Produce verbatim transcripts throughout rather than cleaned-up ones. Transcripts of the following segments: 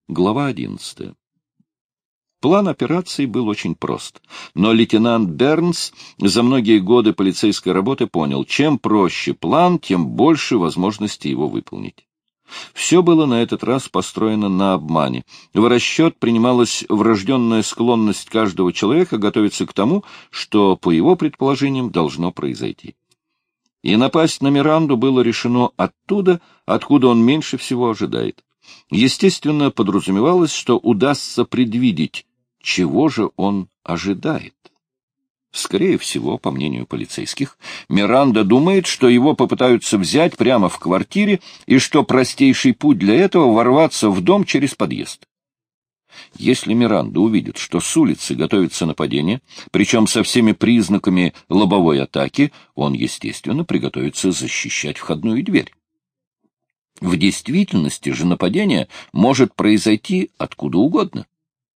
Глава одиннадцатая. План операции был очень прост, но лейтенант Бернс за многие годы полицейской работы понял, чем проще план, тем больше возможностей его выполнить. Все было на этот раз построено на обмане. В расчет принималась врожденная склонность каждого человека готовиться к тому, что, по его предположениям, должно произойти. И напасть на Миранду было решено оттуда, откуда он меньше всего ожидает. Естественно, подразумевалось, что удастся предвидеть, чего же он ожидает. Скорее всего, по мнению полицейских, Миранда думает, что его попытаются взять прямо в квартире и что простейший путь для этого — ворваться в дом через подъезд. Если Миранда увидит, что с улицы готовится нападение, причем со всеми признаками лобовой атаки, он, естественно, приготовится защищать входную дверь. В действительности же нападение может произойти откуда угодно.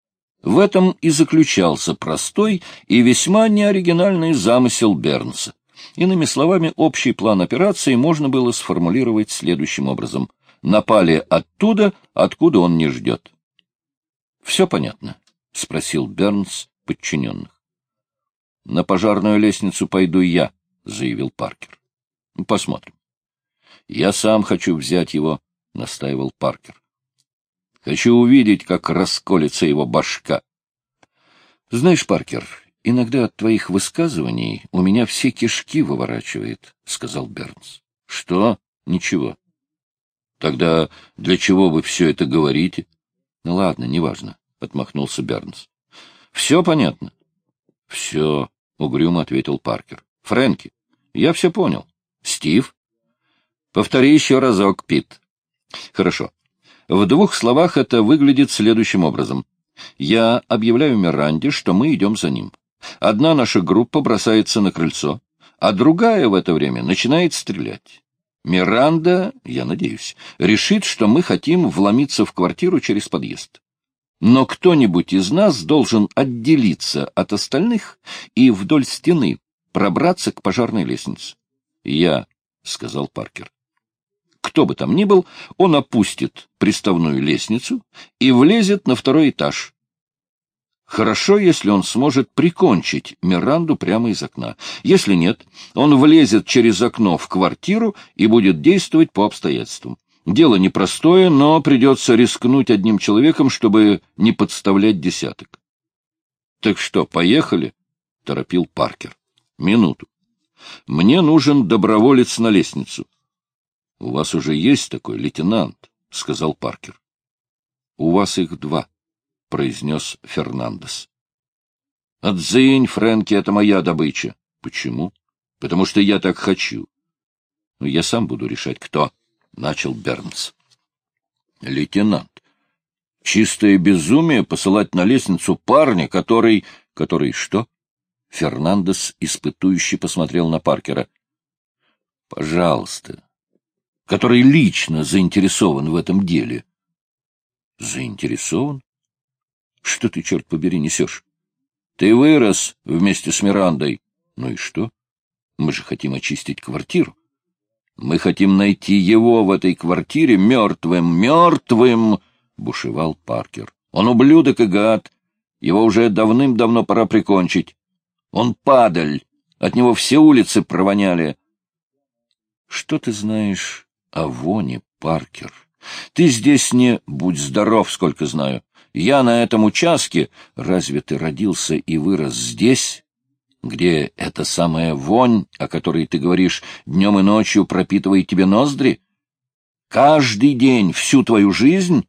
В этом и заключался простой и весьма неоригинальный замысел Бернса. Иными словами, общий план операции можно было сформулировать следующим образом. Напали оттуда, откуда он не ждет. — Все понятно? — спросил Бернс подчиненных. — На пожарную лестницу пойду я, — заявил Паркер. — Посмотрим. — Я сам хочу взять его, — настаивал Паркер. — Хочу увидеть, как расколется его башка. — Знаешь, Паркер, иногда от твоих высказываний у меня все кишки выворачивает, — сказал Бернс. — Что? Ничего. — Тогда для чего вы все это говорите? — Ну ладно, неважно, — отмахнулся Бернс. — Все понятно? — Все, — угрюмо ответил Паркер. — Фрэнки, я все понял. Стив? — Повтори еще разок, Пит. — Хорошо. В двух словах это выглядит следующим образом. Я объявляю Миранде, что мы идем за ним. Одна наша группа бросается на крыльцо, а другая в это время начинает стрелять. Миранда, я надеюсь, решит, что мы хотим вломиться в квартиру через подъезд. Но кто-нибудь из нас должен отделиться от остальных и вдоль стены пробраться к пожарной лестнице. — Я, — сказал Паркер. Кто бы там ни был, он опустит приставную лестницу и влезет на второй этаж. Хорошо, если он сможет прикончить Миранду прямо из окна. Если нет, он влезет через окно в квартиру и будет действовать по обстоятельствам. Дело непростое, но придется рискнуть одним человеком, чтобы не подставлять десяток. — Так что, поехали? — торопил Паркер. — Минуту. Мне нужен доброволец на лестницу. — У вас уже есть такой, лейтенант, — сказал Паркер. — У вас их два, — произнес Фернандес. — Отзынь, Фрэнки, это моя добыча. — Почему? — Потому что я так хочу. — Я сам буду решать, кто, — начал Бернс. — Лейтенант, чистое безумие посылать на лестницу парня, который... — Который что? Фернандес испытующе посмотрел на Паркера. — Пожалуйста. Который лично заинтересован в этом деле. — Заинтересован? Что ты, черт побери, несешь? Ты вырос вместе с Мирандой. Ну и что? Мы же хотим очистить квартиру. Мы хотим найти его в этой квартире мертвым, мертвым, — бушевал Паркер. Он ублюдок и гад. Его уже давным-давно пора прикончить. Он падаль. От него все улицы провоняли. Что ты знаешь о воне, Паркер? Ты здесь не будь здоров, сколько знаю. Я на этом участке. Разве ты родился и вырос здесь, где эта самая вонь, о которой ты говоришь, днем и ночью пропитывает тебе ноздри? Каждый день, всю твою жизнь?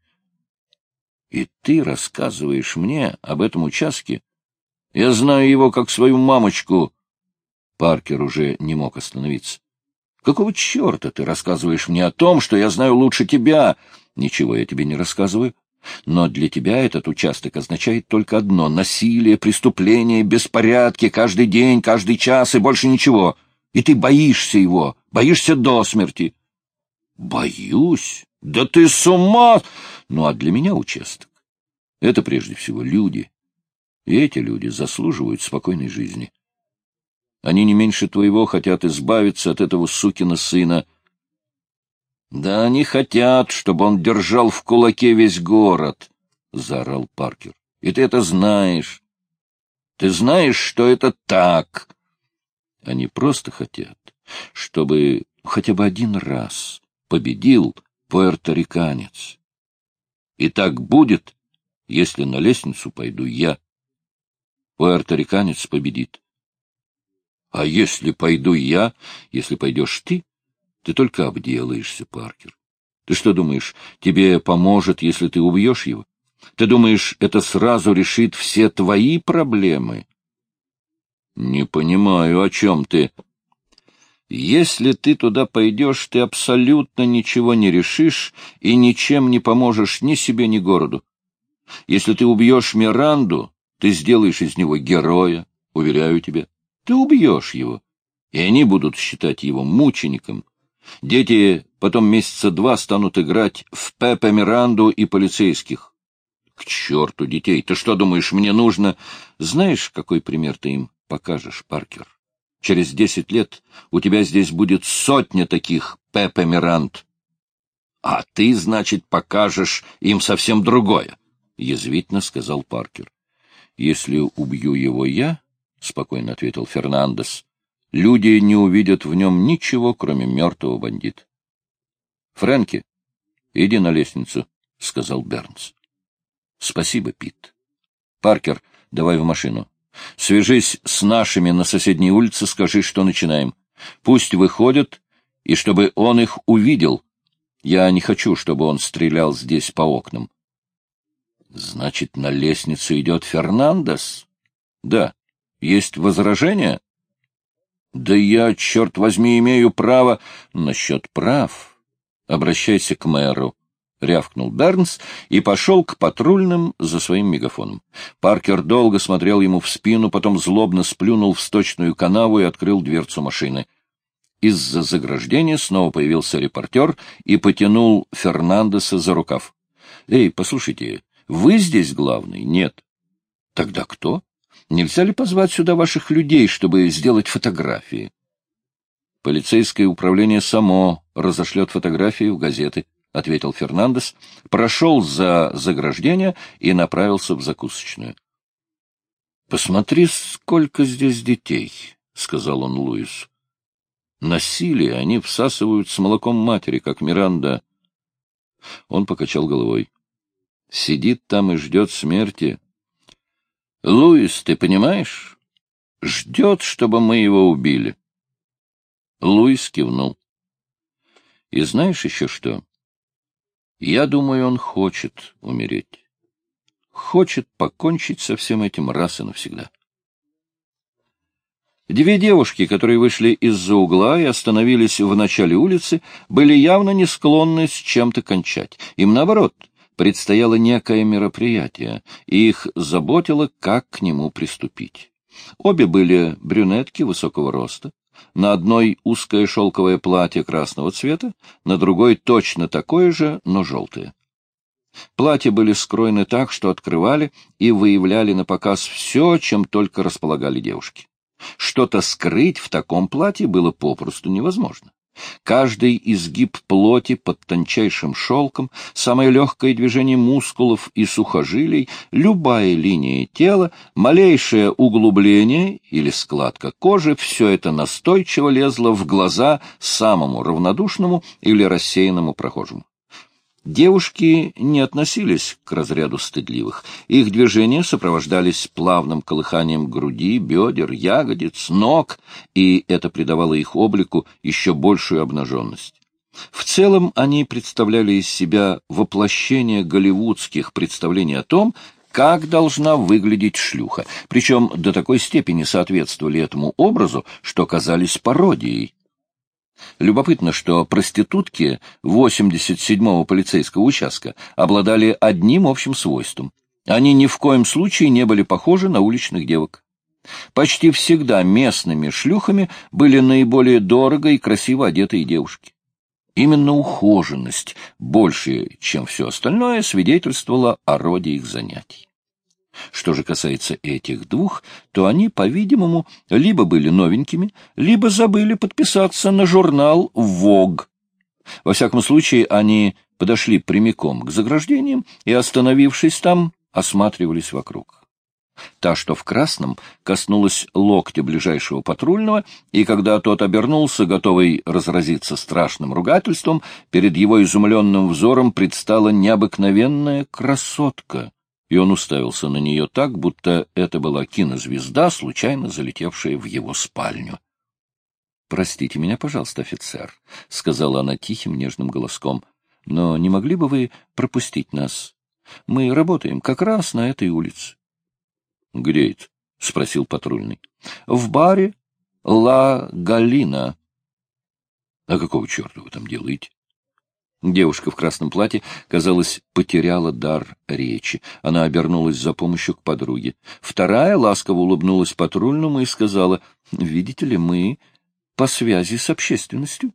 И ты рассказываешь мне об этом участке? Я знаю его как свою мамочку. Паркер уже не мог остановиться. Какого черта ты рассказываешь мне о том, что я знаю лучше тебя? Ничего я тебе не рассказываю. Но для тебя этот участок означает только одно — насилие, преступление, беспорядки каждый день, каждый час и больше ничего. И ты боишься его, боишься до смерти. Боюсь? Да ты с ума! Ну, а для меня участок — это прежде всего люди. И эти люди заслуживают спокойной жизни. Они не меньше твоего хотят избавиться от этого сукина сына. — Да они хотят, чтобы он держал в кулаке весь город, — заорал Паркер. — И ты это знаешь. Ты знаешь, что это так. Они просто хотят, чтобы хотя бы один раз победил пуэрториканец. И так будет, если на лестницу пойду я. Пуэрториканец победит. А если пойду я, если пойдешь ты, ты только обделаешься, Паркер. Ты что думаешь, тебе поможет, если ты убьешь его? Ты думаешь, это сразу решит все твои проблемы? Не понимаю, о чем ты. Если ты туда пойдешь, ты абсолютно ничего не решишь и ничем не поможешь ни себе, ни городу. Если ты убьешь Миранду, ты сделаешь из него героя, уверяю тебя. Ты убьешь его, и они будут считать его мучеником. Дети потом месяца два станут играть в Пепе Миранду и полицейских. К черту детей! Ты что думаешь, мне нужно... Знаешь, какой пример ты им покажешь, Паркер? Через десять лет у тебя здесь будет сотня таких Пепе Миранд. А ты, значит, покажешь им совсем другое, — язвительно сказал Паркер. Если убью его я, — спокойно ответил Фернандес, — люди не увидят в нем ничего, кроме мертвого бандита. — Фрэнки, иди на лестницу, — сказал Бернс. — Спасибо, Пит. Паркер, давай в машину. Свяжись с нашими на соседней улице, скажи, что начинаем. Пусть выходят, и чтобы он их увидел. Я не хочу, чтобы он стрелял здесь по окнам. — Значит, на лестницу идет Фернандес? — Да. Есть возражения? — Да я, черт возьми, имею право... — Насчет прав. Обращайся к мэру. — рявкнул Бернс и пошел к патрульным за своим мегафоном. Паркер долго смотрел ему в спину, потом злобно сплюнул в сточную канаву и открыл дверцу машины. Из-за заграждения снова появился репортер и потянул Фернандеса за рукав. — Эй, послушайте, вы здесь главный? — Нет. — Тогда кто? Нельзя ли позвать сюда ваших людей, чтобы сделать фотографии? — Полицейское управление само разошлет фотографии в газеты, — ответил Фернандес, прошел за заграждение и направился в закусочную. — Посмотри, сколько здесь детей, — сказал он Луису. Насилие они всасывают с молоком матери, как Миранда. Он покачал головой. Сидит там и ждет смерти. Луис, ты понимаешь? Ждет, чтобы мы его убили. Луис кивнул. И знаешь еще что? Я думаю, он хочет умереть. Хочет покончить со всем этим раз и навсегда. Две девушки, которые вышли из-за угла и остановились в начале улицы, были явно не склонны с чем-то кончать. Им, наоборот, предстояло некое мероприятие, и их заботило, как к нему приступить. Обе были брюнетки высокого роста. На одной узкое шелковое платье красного цвета, на другой точно такое же, но желтое. Платья были скроены так, что открывали и выявляли на показ все, чем только располагали девушки. Что-то скрыть в таком платье было попросту невозможно. Каждый изгиб плоти под тончайшим шелком, самое легкое движение мускулов и сухожилий, любая линия тела, малейшее углубление или складка кожи — все это настойчиво лезло в глаза самому равнодушному или рассеянному прохожему. Девушки не относились к разряду стыдливых. Их движения сопровождались плавным колыханием груди, бедер, ягодиц, ног, и это придавало их облику еще большую обнаженность. В целом они представляли из себя воплощение голливудских представлений о том, как должна выглядеть шлюха, причем до такой степени соответствовали этому образу, что казались пародией. Любопытно, что проститутки восемьдесят седьмого полицейского участка обладали одним общим свойством. Они ни в коем случае не были похожи на уличных девок. Почти всегда местными шлюхами были наиболее дорого и красиво одетые девушки. Именно ухоженность, больше, чем все остальное, свидетельствовала о роде их занятий. Что же касается этих двух, то они, по-видимому, либо были новенькими, либо забыли подписаться на журнал «Вог». Во всяком случае, они подошли прямиком к заграждениям и, остановившись там, осматривались вокруг. Та, что в красном, коснулась локтя ближайшего патрульного, и когда тот обернулся, готовый разразиться страшным ругательством, перед его изумленным взором предстала необыкновенная красотка, и он уставился на нее так, будто это была кинозвезда, случайно залетевшая в его спальню. — Простите меня, пожалуйста, офицер, — сказала она тихим, нежным голоском, — но не могли бы вы пропустить нас? Мы работаем как раз на этой улице. — Где это? — спросил патрульный. — В баре «Ла Галина». — А какого черта вы там делаете? Девушка в красном платье, казалось, потеряла дар речи. Она обернулась за помощью к подруге. Вторая ласково улыбнулась патрульному и сказала: — Видите ли, мы по связи с общественностью.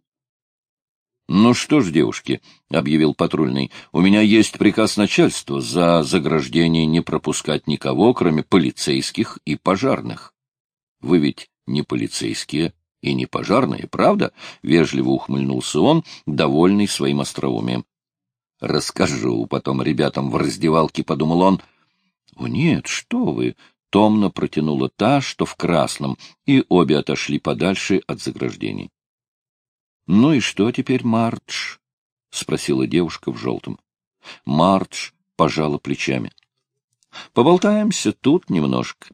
— Ну что ж, девушки, — объявил патрульный, — у меня есть приказ начальства за заграждение не пропускать никого, кроме полицейских и пожарных. Вы ведь не полицейские и не пожарные, правда? — вежливо ухмыльнулся он, довольный своим остроумием. — Расскажу потом ребятам в раздевалке, — подумал он. — О нет, что вы! — томно протянула та, что в красном, и обе отошли подальше от заграждений. — Ну и что теперь, Мардж? — спросила девушка в желтом. Мардж пожала плечами. — Поболтаемся тут немножко.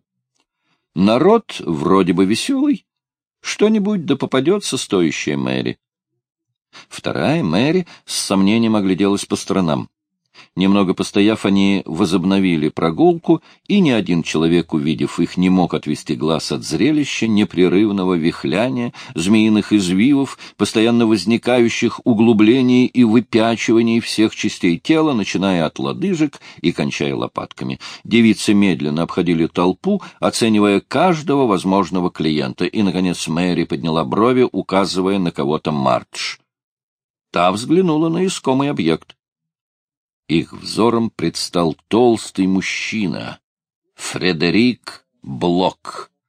Народ вроде бы веселый. Что-нибудь да попадется стоящая Мэри. Вторая, Мэри, с сомнением огляделась по сторонам. Немного постояв, они возобновили прогулку, и ни один человек, увидев их, не мог отвести глаз от зрелища непрерывного вихляния, змеиных извивов, постоянно возникающих углублений и выпячиваний всех частей тела, начиная от лодыжек и кончая лопатками. Девицы медленно обходили толпу, оценивая каждого возможного клиента, и, наконец, Мэри подняла брови, указывая на кого-то Мардж. Та взглянула на искомый объект. Их взором предстал толстый мужчина, Фредерик Блок,